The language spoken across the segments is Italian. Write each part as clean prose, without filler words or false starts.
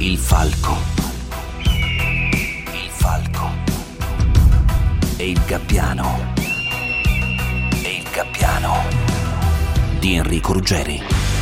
Il falco. Il falco. E il gabbiano. E il gabbiano di Enrico Ruggeri.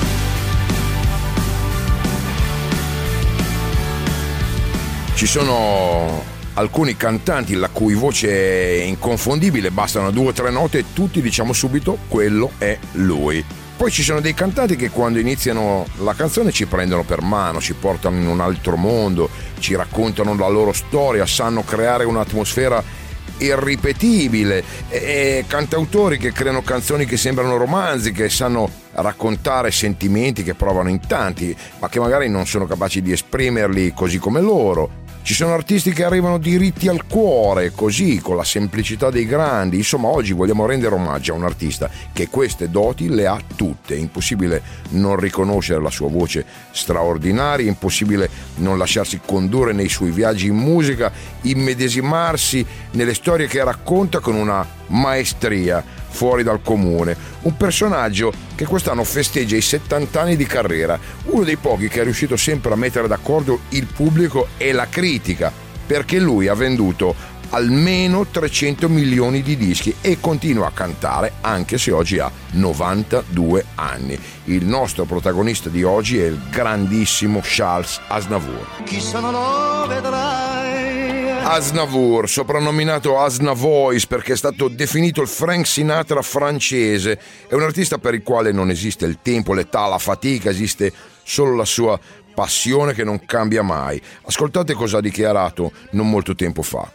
Ci sono alcuni cantanti la cui voce è inconfondibile, bastano 2 o 3 note e tutti diciamo subito quello è lui. Poi ci sono dei cantanti che quando iniziano la canzone ci prendono per mano, ci portano in un altro mondo, ci raccontano la loro storia, sanno creare un'atmosfera irripetibile, e cantautori che creano canzoni che sembrano romanzi, che sanno raccontare sentimenti che provano in tanti, ma che magari non sono capaci di esprimerli così come loro. Ci sono artisti che arrivano diritti al cuore, così, con la semplicità dei grandi. Insomma, oggi vogliamo rendere omaggio a un artista che queste doti le ha tutte. È impossibile non riconoscere la sua voce straordinaria, è impossibile non lasciarsi condurre nei suoi viaggi in musica, immedesimarsi nelle storie che racconta con una maestria fuori dal comune. Un personaggio che quest'anno festeggia i 70 anni di carriera, uno dei pochi che è riuscito sempre a mettere d'accordo il pubblico e la critica, perché lui ha venduto almeno 300 milioni di dischi e continua a cantare anche se oggi ha 92 anni. Il nostro protagonista di oggi è il grandissimo Charles Aznavour. Chissà, non lo vedrai. Aznavour, soprannominato Aznavoice perché è stato definito il Frank Sinatra francese, è un artista per il quale non esiste il tempo, l'età, la fatica, esiste solo la sua passione che non cambia mai. Ascoltate cosa ha dichiarato non molto tempo fa.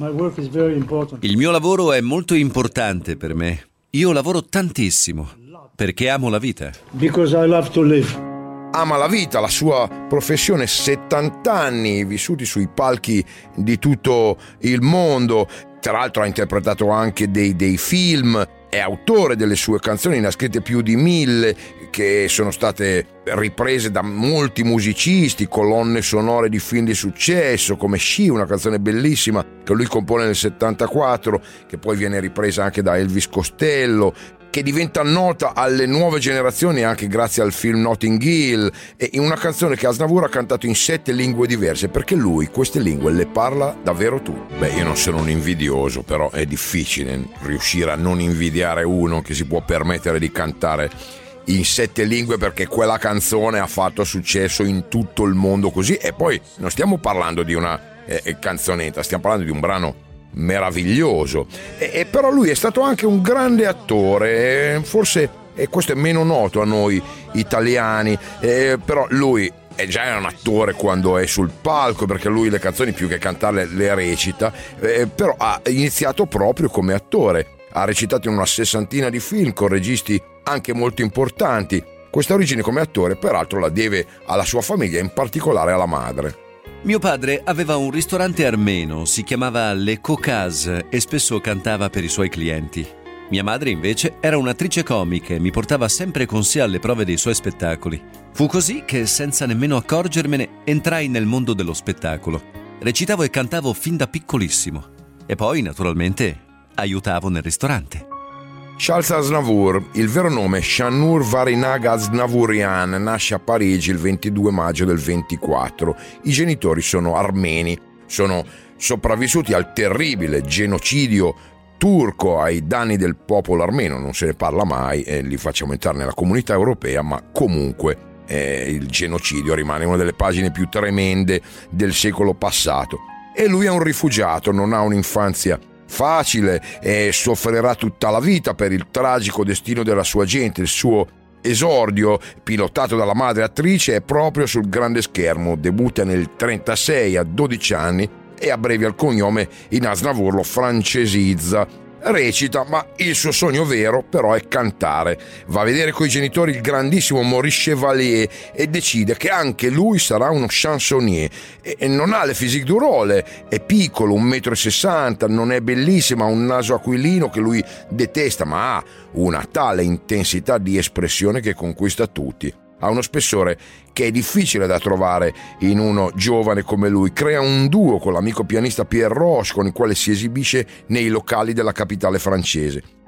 Il mio lavoro è molto importante per me. Io lavoro tantissimo perché amo la vita. Because I love to live. Ama la vita, la sua professione, 70 anni vissuti sui palchi di tutto il mondo. Tra l'altro ha interpretato anche dei film, è autore delle sue canzoni, ne ha scritte più di 1000 che sono state riprese da molti musicisti, colonne sonore di film di successo come She, una canzone bellissima che lui compone nel 74, che poi viene ripresa anche da Elvis Costello, che diventa nota alle nuove generazioni anche grazie al film Notting Hill, e in una canzone che Aznavour ha cantato in 7 lingue diverse, perché lui queste lingue le parla davvero tutte. Beh, io non sono un invidioso, però è difficile riuscire a non invidiare uno che si può permettere di cantare in 7 lingue, perché quella canzone ha fatto successo in tutto il mondo così. E poi non stiamo parlando di una canzonetta, stiamo parlando di un brano meraviglioso, e però lui è stato anche un grande attore, forse questo è meno noto a noi italiani, però lui è già un attore quando è sul palco, perché lui le canzoni più che cantarle le recita, però ha iniziato proprio come attore, ha recitato in una 60ina di film con registi anche molto importanti. Questa origine come attore peraltro la deve alla sua famiglia, in particolare alla madre. Mio padre aveva un ristorante armeno, si chiamava Le Caucase e spesso cantava per i suoi clienti. Mia madre invece era un'attrice comica e mi portava sempre con sé alle prove dei suoi spettacoli. Fu così che, senza nemmeno accorgermene, entrai nel mondo dello spettacolo. Recitavo e cantavo fin da piccolissimo. E poi, naturalmente, aiutavo nel ristorante. Charles Aznavour, il vero nome è Shannour Varinag Aznavourian, nasce a Parigi il 22 maggio del 24. I genitori sono armeni, sono sopravvissuti al terribile genocidio turco ai danni del popolo armeno. Non se ne parla mai e li facciamo entrare nella comunità europea, ma comunque il genocidio rimane una delle pagine più tremende del secolo passato. E lui è un rifugiato, non ha un'infanzia facile e soffrirà tutta la vita per il tragico destino della sua gente. Il suo esordio, pilotato dalla madre attrice, è proprio sul grande schermo. Debutta nel 1936 a 12 anni e abbrevi al cognome in Aznavour lo francesizza. Recita, ma il suo sogno vero però è cantare. Va a vedere coi genitori il grandissimo Maurice Chevalier e decide che anche lui sarà uno chansonnier. E non ha le physique du rôle, è piccolo, 1,60 m, non è bellissimo, ha un naso aquilino che lui detesta, ma ha una tale intensità di espressione che conquista tutti. Ha uno spessore che è difficile da trovare in uno giovane come lui. Crea un duo con l'amico pianista Pierre Roche, con il quale si esibisce nei locali della capitale francese.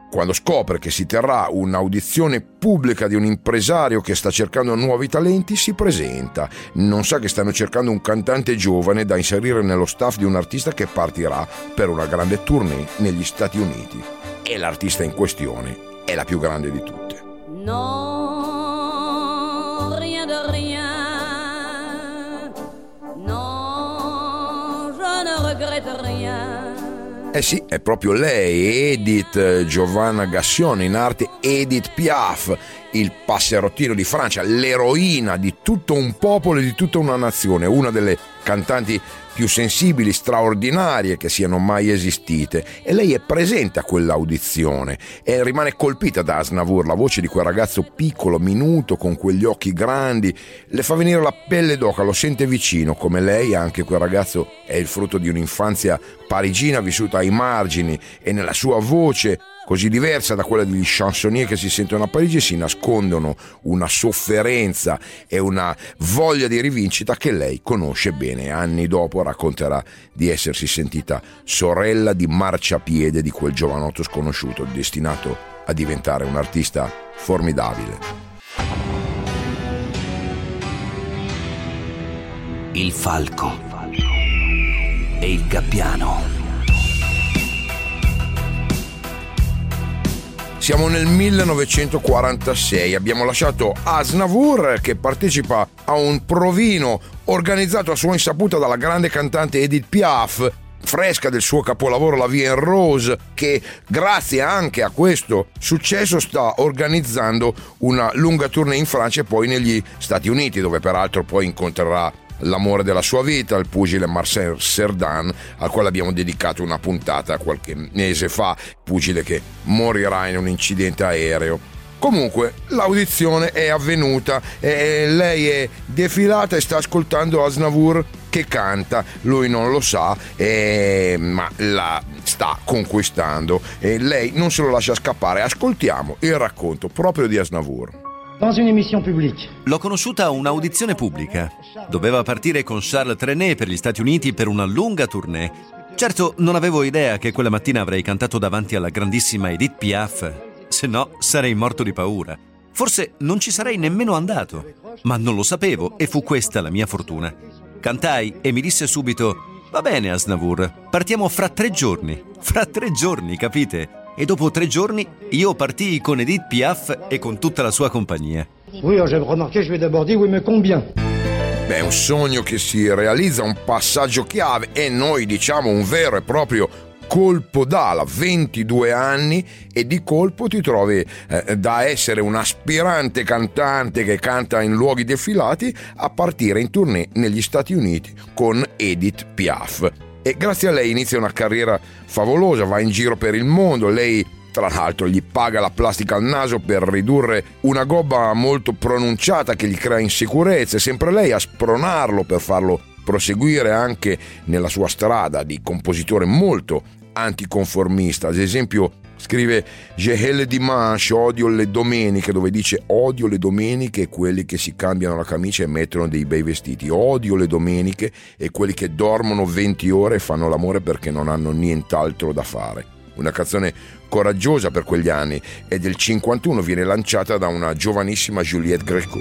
Quando scopre che si terrà un'audizione pubblica di un impresario che sta cercando nuovi talenti, si presenta. Non sa che stanno cercando un cantante giovane da inserire nello staff di un artista che partirà per una grande tournée negli Stati Uniti. E l'artista in questione è la più grande di tutte. Non, rien de rien. Non, je ne regrette rien. Eh sì, è proprio lei, Edith Giovanna Gassion, in arte Edith Piaf, il passerottino di Francia, l'eroina di tutto un popolo e di tutta una nazione, una delle cantanti più sensibili, straordinarie che siano mai esistite. E lei è presente a quell'audizione e rimane colpita da Aznavour. La voce di quel ragazzo piccolo, minuto, con quegli occhi grandi, le fa venire la pelle d'oca, lo sente vicino. Come lei, anche quel ragazzo è il frutto di un'infanzia parigina vissuta ai margini, e nella sua voce, così diversa da quella degli chansonnier che si sentono a Parigi, si nascondono una sofferenza e una voglia di rivincita che lei conosce bene. Anni dopo racconterà di essersi sentita sorella di marciapiede di quel giovanotto sconosciuto, destinato a diventare un artista formidabile. Il falco e il gabbiano. Siamo nel 1946, abbiamo lasciato Aznavour che partecipa a un provino organizzato a sua insaputa dalla grande cantante Edith Piaf, fresca del suo capolavoro La Vie en Rose, che grazie anche a questo successo sta organizzando una lunga tournée in Francia e poi negli Stati Uniti, dove peraltro poi incontrerà l'amore della sua vita, il pugile Marcel Cerdan, al quale abbiamo dedicato una puntata qualche mese fa, pugile che morirà in un incidente aereo. Comunque l'audizione è avvenuta e lei è defilata e sta ascoltando Aznavour che canta. Lui non lo sa, ma la sta conquistando e lei non se lo lascia scappare. Ascoltiamo il racconto proprio di Aznavour. Dans une émission publique. L'ho conosciuta a un'audizione pubblica. Doveva partire con Charles Trenet per gli Stati Uniti per una lunga tournée. Certo, non avevo idea che quella mattina avrei cantato davanti alla grandissima Edith Piaf. Se no, sarei morto di paura. Forse non ci sarei nemmeno andato. Ma non lo sapevo e fu questa la mia fortuna. Cantai e mi disse subito: va bene Aznavour, partiamo fra 3 giorni. Fra 3 giorni, capite? E dopo 3 giorni io partii con Edith Piaf e con tutta la sua compagnia. Oui, j'ai remarqué, je vais d'abord dire, oui, mais combien? Beh, un sogno che si realizza, un passaggio chiave e noi diciamo un vero e proprio colpo d'ala. 22 anni e di colpo ti trovi da essere un aspirante cantante che canta in luoghi defilati a partire in tournée negli Stati Uniti con Edith Piaf. E grazie a lei inizia una carriera favolosa, va in giro per il mondo. Lei tra l'altro gli paga la plastica al naso per ridurre una gobba molto pronunciata che gli crea insicurezze. È sempre lei a spronarlo per farlo proseguire anche nella sua strada di compositore molto anticonformista. Ad esempio scrive Je hais le dimanche, odio le domeniche, dove dice odio le domeniche e quelli che si cambiano la camicia e mettono dei bei vestiti. Odio le domeniche e quelli che dormono 20 ore e fanno l'amore perché non hanno nient'altro da fare. Una canzone coraggiosa per quegli anni, è del 51, viene lanciata da una giovanissima Juliette Gréco.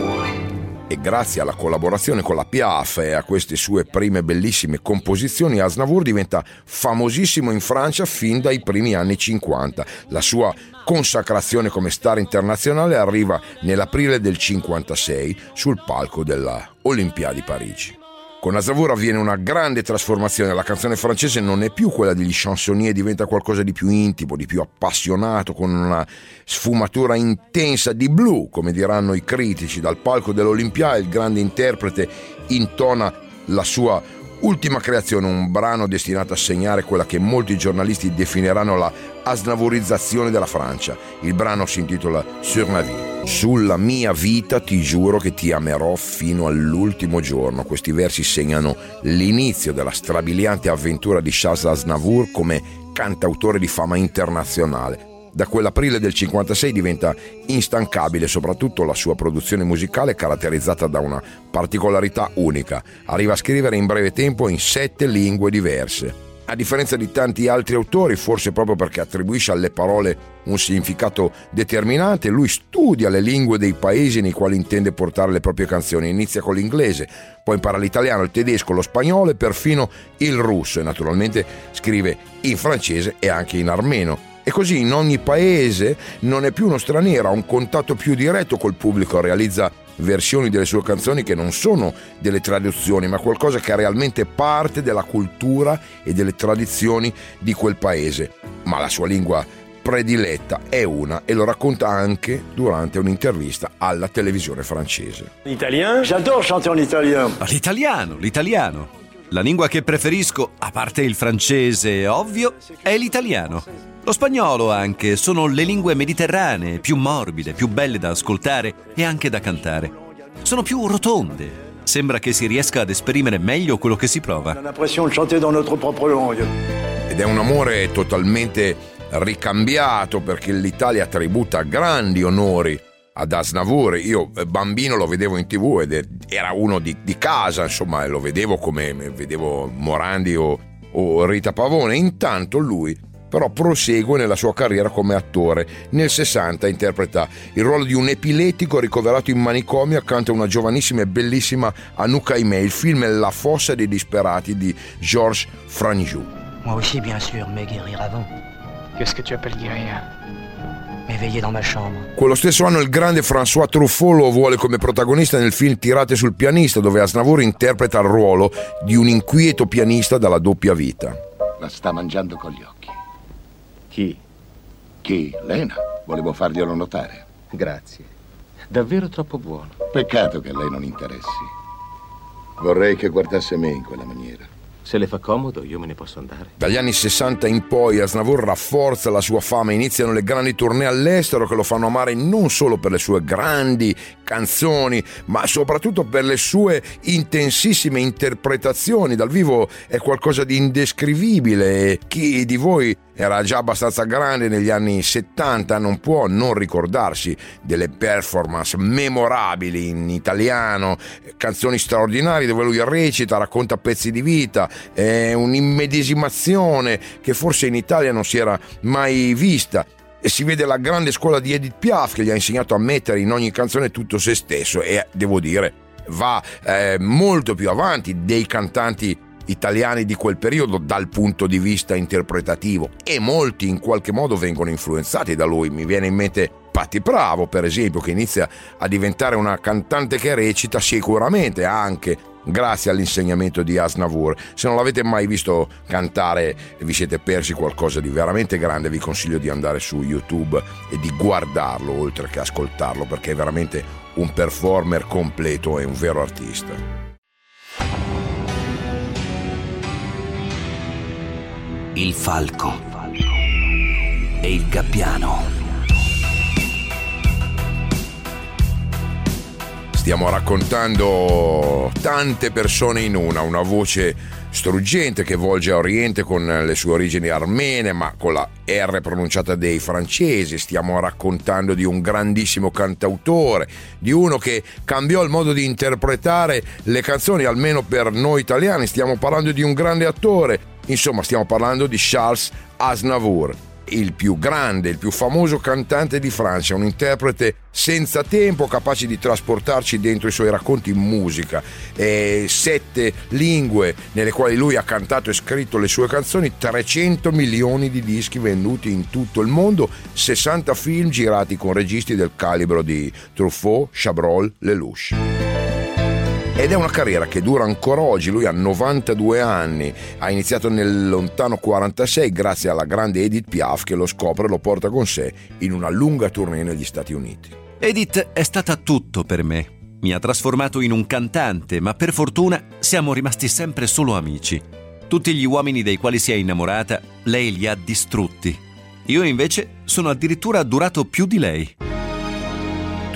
E grazie alla collaborazione con la Piaf e a queste sue prime bellissime composizioni, Aznavour diventa famosissimo in Francia fin dai primi anni 50. La sua consacrazione come star internazionale arriva nell'aprile del 56 sul palco della Olympia di Parigi. Con Aznavour avviene una grande trasformazione, la canzone francese non è più quella degli chansonnier, diventa qualcosa di più intimo, di più appassionato, con una sfumatura intensa di blues, come diranno i critici. Dal palco dell'Olympia il grande interprete intona la sua ultima creazione, un brano destinato a segnare quella che molti giornalisti definiranno la aznavourizzazione della Francia. Il brano si intitola Sur ma vie. Sulla mia vita ti giuro che ti amerò fino all'ultimo giorno. Questi versi segnano l'inizio della strabiliante avventura di Charles Aznavour come cantautore di fama internazionale. Da quell'aprile del 56 diventa instancabile soprattutto la sua produzione musicale, caratterizzata da una particolarità unica. Arriva a scrivere in breve tempo in 7 lingue diverse. A differenza di tanti altri autori, forse proprio perché attribuisce alle parole un significato determinante, lui studia le lingue dei paesi nei quali intende portare le proprie canzoni. Inizia con l'inglese, poi impara l'italiano, il tedesco, lo spagnolo e perfino il russo, e naturalmente scrive in francese e anche in armeno. E così in ogni paese non è più uno straniero, ha un contatto più diretto col pubblico, realizza versioni delle sue canzoni che non sono delle traduzioni, ma qualcosa che è realmente parte della cultura e delle tradizioni di quel paese. Ma la sua lingua prediletta è una, e lo racconta anche durante un'intervista alla televisione francese. Italien? J'adore chanter en italien. L'italiano. La lingua che preferisco, a parte il francese, ovvio, è l'italiano. Lo spagnolo anche, sono le lingue mediterranee, più morbide, più belle da ascoltare e anche da cantare. Sono più rotonde. Sembra che si riesca ad esprimere meglio quello che si prova. On a l'impression de chanter dans notre propre langue. Ed è un amore totalmente ricambiato, perché l'Italia tributa grandi onori ad Aznavour. Io bambino lo vedevo in TV ed era uno di casa, insomma, e lo vedevo come vedevo Morandi o Rita Pavone. Intanto lui però prosegue nella sua carriera come attore. Nel 60 interpreta il ruolo di un epilettico ricoverato in manicomio accanto a una giovanissima e bellissima Anouk Aimée. Il film è La fossa dei disperati di Georges Franju. Moi aussi, bien sûr, mais guérir avant. Qu'est-ce que tu appelles guérir? M'éveiller dans ma chambre. Quello stesso anno il grande François Truffaut lo vuole come protagonista nel film Tirate sul pianista, dove Aznavour interpreta il ruolo di un inquieto pianista dalla doppia vita. La sta mangiando con gli occhi. Chi? Chi? Lena. Volevo farglielo notare. Grazie. Davvero troppo buono. Peccato che a lei non interessi. Vorrei che guardasse me in quella maniera. Se le fa comodo, io me ne posso andare. Dagli anni 60 in poi Aznavour rafforza la sua fama, iniziano le grandi tournée all'estero che lo fanno amare non solo per le sue grandi canzoni, ma soprattutto per le sue intensissime interpretazioni. Dal vivo è qualcosa di indescrivibile, e chi di voi era già abbastanza grande negli anni 70 non può non ricordarsi delle performance memorabili in italiano, canzoni straordinarie dove lui recita, racconta pezzi di vita, è un'immedesimazione che forse in Italia non si era mai vista. E si vede la grande scuola di Edith Piaf, che gli ha insegnato a mettere in ogni canzone tutto se stesso, e devo dire va molto più avanti dei cantanti italiani di quel periodo dal punto di vista interpretativo, e molti in qualche modo vengono influenzati da lui. Mi viene in mente Patti Bravo, per esempio, che inizia a diventare una cantante che recita sicuramente anche grazie all'insegnamento di Aznavour. Se non l'avete mai visto cantare e vi siete persi qualcosa di veramente grande, vi consiglio di andare su YouTube e di guardarlo oltre che ascoltarlo, perché è veramente un performer completo e un vero artista. Il falco e il gabbiano. Stiamo raccontando tante persone in una voce struggente che volge a Oriente con le sue origini armene, ma con la R pronunciata dei francesi. Stiamo raccontando di un grandissimo cantautore, di uno che cambiò il modo di interpretare le canzoni, almeno per noi italiani. Stiamo parlando di un grande attore. Insomma, stiamo parlando di Charles Aznavour, il più grande, il più famoso cantante di Francia, un interprete senza tempo, capace di trasportarci dentro i suoi racconti in musica. 7 lingue nelle quali lui ha cantato e scritto le sue canzoni, 300 milioni di dischi venduti in tutto il mondo, 60 film girati con registi del calibro di Truffaut, Chabrol, Lelouch. Ed è una carriera che dura ancora oggi. Lui ha 92 anni, ha iniziato nel lontano 46 grazie alla grande Edith Piaf, che lo scopre e lo porta con sé in una lunga tournée negli Stati Uniti. Edith è stata tutto per me. Mi ha trasformato in un cantante, ma per fortuna siamo rimasti sempre solo amici. Tutti gli uomini dei quali si è innamorata, lei li ha distrutti. Io invece sono addirittura durato più di lei.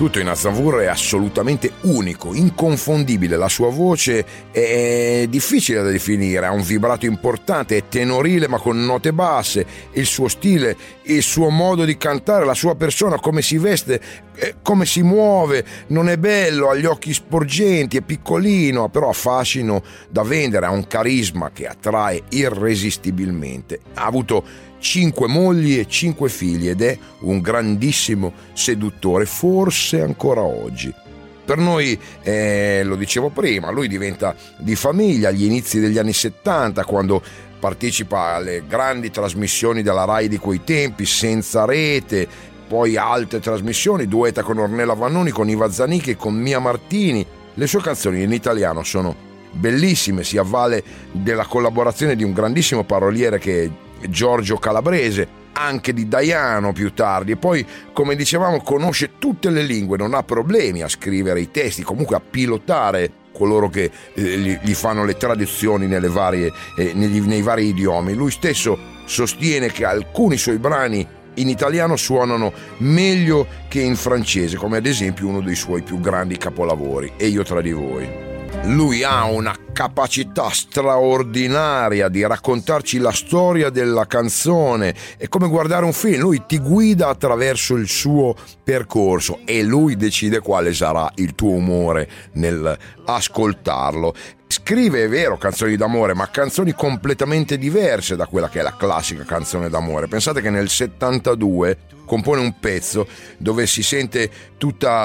Tutto in Aznavour è assolutamente unico, inconfondibile. La sua voce è difficile da definire, ha un vibrato importante, è tenorile ma con note basse. Il suo stile, il suo modo di cantare, la sua persona, come si veste, come si muove, non è bello, ha gli occhi sporgenti, è piccolino, però ha fascino da vendere, ha un carisma che attrae irresistibilmente. Ha avuto 5 mogli e 5 figli ed è un grandissimo seduttore, forse ancora oggi. Per noi, lo dicevo prima, lui diventa di famiglia agli inizi degli anni 70, quando partecipa alle grandi trasmissioni della Rai di quei tempi, Senza Rete, poi altre trasmissioni, duetta con Ornella Vannoni, con Iva Zanicchi, con Mia Martini. Le sue canzoni in italiano sono bellissime, si avvale della collaborazione di un grandissimo paroliere che è Giorgio Calabrese, anche di Daiano più tardi, e poi, come dicevamo, conosce tutte le lingue, non ha problemi a scrivere i testi, comunque a pilotare coloro che gli fanno le traduzioni nei vari idiomi. Lui stesso sostiene che alcuni suoi brani in italiano suonano meglio che in francese, come ad esempio uno dei suoi più grandi capolavori, E io tra di voi. Lui ha una capacità straordinaria di raccontarci la storia della canzone, è come guardare un film, lui ti guida attraverso il suo percorso e lui decide quale sarà il tuo umore nel ascoltarlo. Scrive, è vero, canzoni d'amore, ma canzoni completamente diverse da quella che è la classica canzone d'amore. Pensate che nel 72 compone un pezzo dove si sente tutta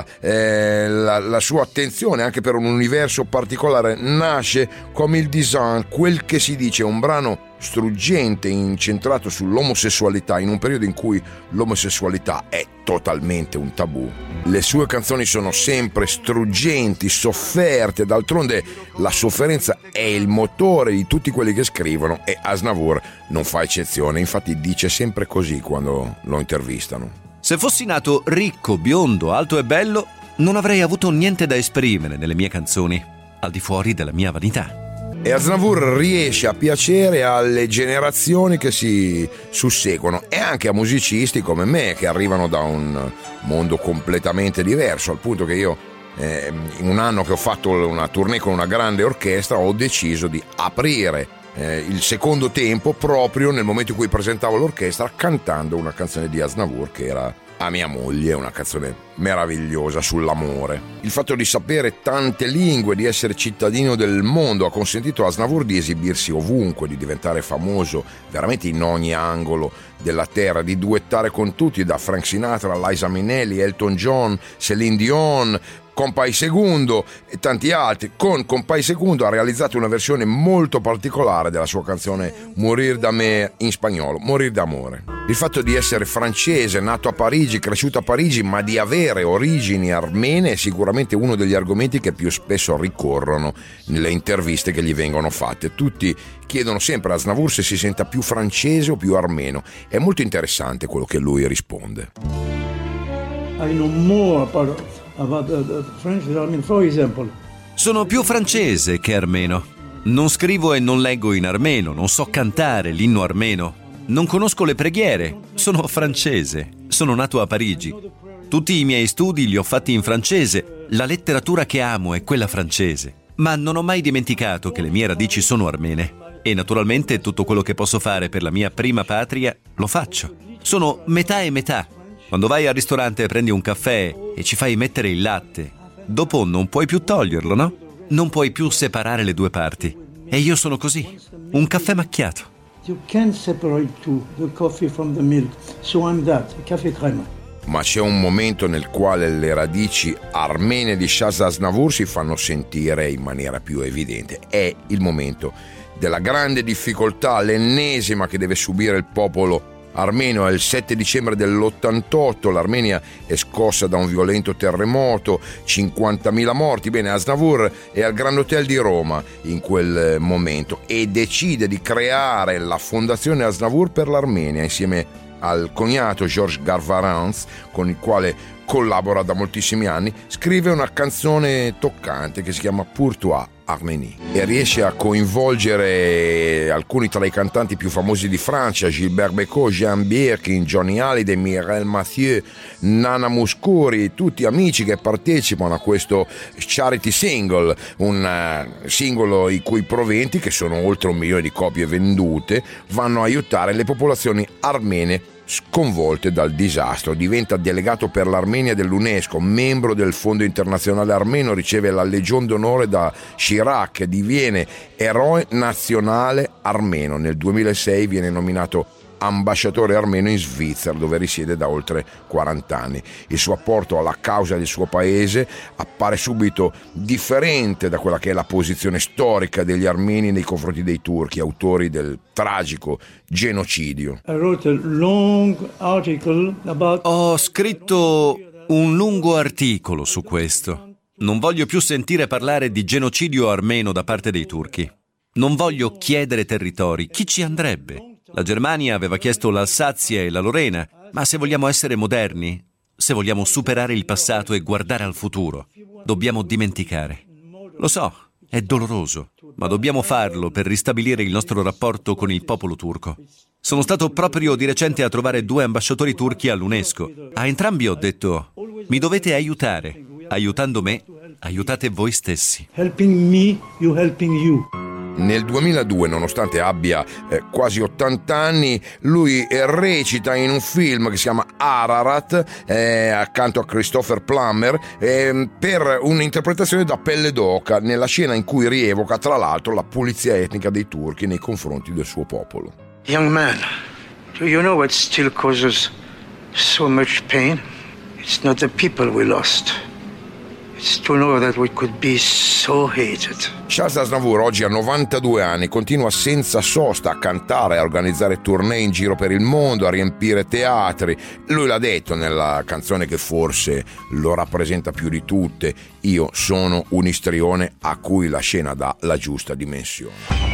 la sua attenzione anche per un universo particolare. Nasce come il design, quel che si dice, un brano struggente, incentrato sull'omosessualità in un periodo in cui l'omosessualità è totalmente un tabù. Le sue canzoni sono sempre struggenti, sofferte, d'altronde la sofferenza è il motore di tutti quelli che scrivono e Aznavour non fa eccezione, infatti dice sempre così quando lo intervistano. Se fossi nato ricco, biondo, alto e bello, non avrei avuto niente da esprimere nelle mie canzoni, al di fuori della mia vanità. E Aznavour riesce a piacere alle generazioni che si susseguono e anche a musicisti come me che arrivano da un mondo completamente diverso, al punto che io in un anno che ho fatto una tournée con una grande orchestra ho deciso di aprire il secondo tempo proprio nel momento in cui presentavo l'orchestra cantando una canzone di Aznavour che era A mia moglie, una canzone meravigliosa sull'amore. Il fatto di sapere tante lingue, di essere cittadino del mondo ha consentito a Aznavour di esibirsi ovunque, di diventare famoso veramente in ogni angolo della terra, di duettare con tutti, da Frank Sinatra a Liza Minnelli, Elton John, Céline Dion, Compay Segundo e tanti altri. Con Compay Segundo ha realizzato una versione molto particolare della sua canzone Morir d'amour, in spagnolo, Morir d'amore. Il fatto di essere francese, nato a Parigi, cresciuto a Parigi, ma di avere origini armene è sicuramente uno degli argomenti che più spesso ricorrono nelle interviste che gli vengono fatte. Tutti chiedono sempre a Aznavour se si senta più francese o più armeno. È molto interessante quello che lui risponde. I know more about the French, I mean, for example. Sono più francese che armeno. Non scrivo e non leggo in armeno, non so cantare l'inno armeno. Non conosco le preghiere, sono francese, sono nato a Parigi. Tutti i miei studi li ho fatti in francese, la letteratura che amo è quella francese. Ma non ho mai dimenticato che le mie radici sono armene. E naturalmente tutto quello che posso fare per la mia prima patria lo faccio. Sono metà e metà. Quando vai al ristorante e prendi un caffè e ci fai mettere il latte, dopo non puoi più toglierlo, no? Non puoi più separare le due parti. E io sono così, un caffè macchiato. You can't separate the coffee from the milk. So I'm that, caffè crema. Ma c'è un momento nel quale le radici armene di Shaz Aznavour si fanno sentire in maniera più evidente. È il momento della grande difficoltà, l'ennesima che deve subire il popolo armeno. È il 7 dicembre dell'88, l'Armenia è scossa da un violento terremoto, 50.000 morti. Bene, Aznavour è al Grand Hotel di Roma in quel momento e decide di creare la fondazione Aznavour per l'Armenia insieme al cognato Georges Garvarans, con il quale collabora da moltissimi anni. Scrive una canzone toccante che si chiama Pour toi, Arménie e riesce a coinvolgere alcuni tra i cantanti più famosi di Francia, Gilbert Bécaud, Jean Birkin, Johnny Hallyday, Mireille Mathieu, Nana Mouskouri, tutti amici che partecipano a questo charity single, un singolo i cui proventi, che sono oltre 1 milione di copie vendute, vanno a aiutare le popolazioni armene sconvolte dal disastro. Diventa delegato per l'Armenia dell'UNESCO, membro del Fondo Internazionale Armeno, riceve la Legion d'Onore da Chirac, diviene eroe nazionale armeno. Nel 2006 viene nominato ambasciatore armeno in Svizzera, dove risiede da oltre 40 anni. Il suo apporto alla causa del suo paese appare subito differente da quella che è la posizione storica degli armeni nei confronti dei turchi, autori del tragico genocidio. Ho scritto un lungo articolo su questo. Non voglio più sentire parlare di genocidio armeno da parte dei turchi. Non voglio chiedere territori. Chi ci andrebbe? La Germania aveva chiesto l'Alsazia e la Lorena, ma se vogliamo essere moderni, se vogliamo superare il passato e guardare al futuro, dobbiamo dimenticare. Lo so, è doloroso, ma dobbiamo farlo per ristabilire il nostro rapporto con il popolo turco. Sono stato proprio di recente a trovare 2 ambasciatori turchi all'UNESCO. A entrambi ho detto: mi dovete aiutare. Aiutando me, aiutate voi stessi. Helping me, you helping you. Nel 2002, nonostante abbia quasi 80 anni, lui recita in un film che si chiama Ararat, accanto a Christopher Plummer, per un'interpretazione da pelle d'oca, nella scena in cui rievoca tra l'altro la pulizia etnica dei turchi nei confronti del suo popolo. Young man, do you know what still causes so much pain? It's not the people we lost. It's to know that we could be so hated. Charles Aznavour oggi ha 92 anni, continua senza sosta a cantare, a organizzare tournée in giro per il mondo, a riempire teatri. Lui l'ha detto nella canzone che forse lo rappresenta più di tutte: io sono un istrione a cui la scena dà la giusta dimensione.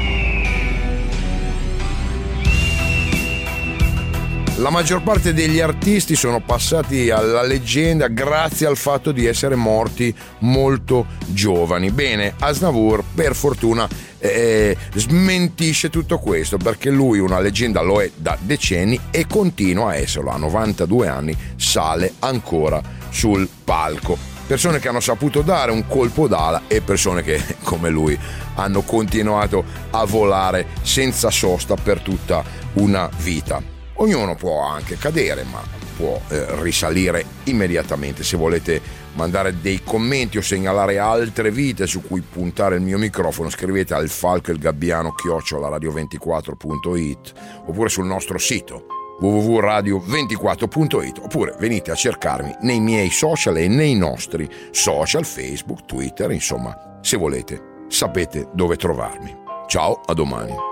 La maggior parte degli artisti sono passati alla leggenda grazie al fatto di essere morti molto giovani. Bene, Aznavour per fortuna smentisce tutto questo, perché lui una leggenda lo è da decenni e continua a esserlo. A 92 anni sale ancora sul palco. Persone che hanno saputo dare un colpo d'ala e persone che, come lui, hanno continuato a volare senza sosta per tutta una vita. Ognuno può anche cadere, ma può risalire immediatamente. Se volete mandare dei commenti o segnalare altre vite su cui puntare il mio microfono, scrivete al falcoelgabbiano@radio24.it oppure sul nostro sito www.radio24.it, oppure venite a cercarmi nei miei social e nei nostri social, Facebook, Twitter, insomma, se volete sapete dove trovarmi. Ciao, a domani.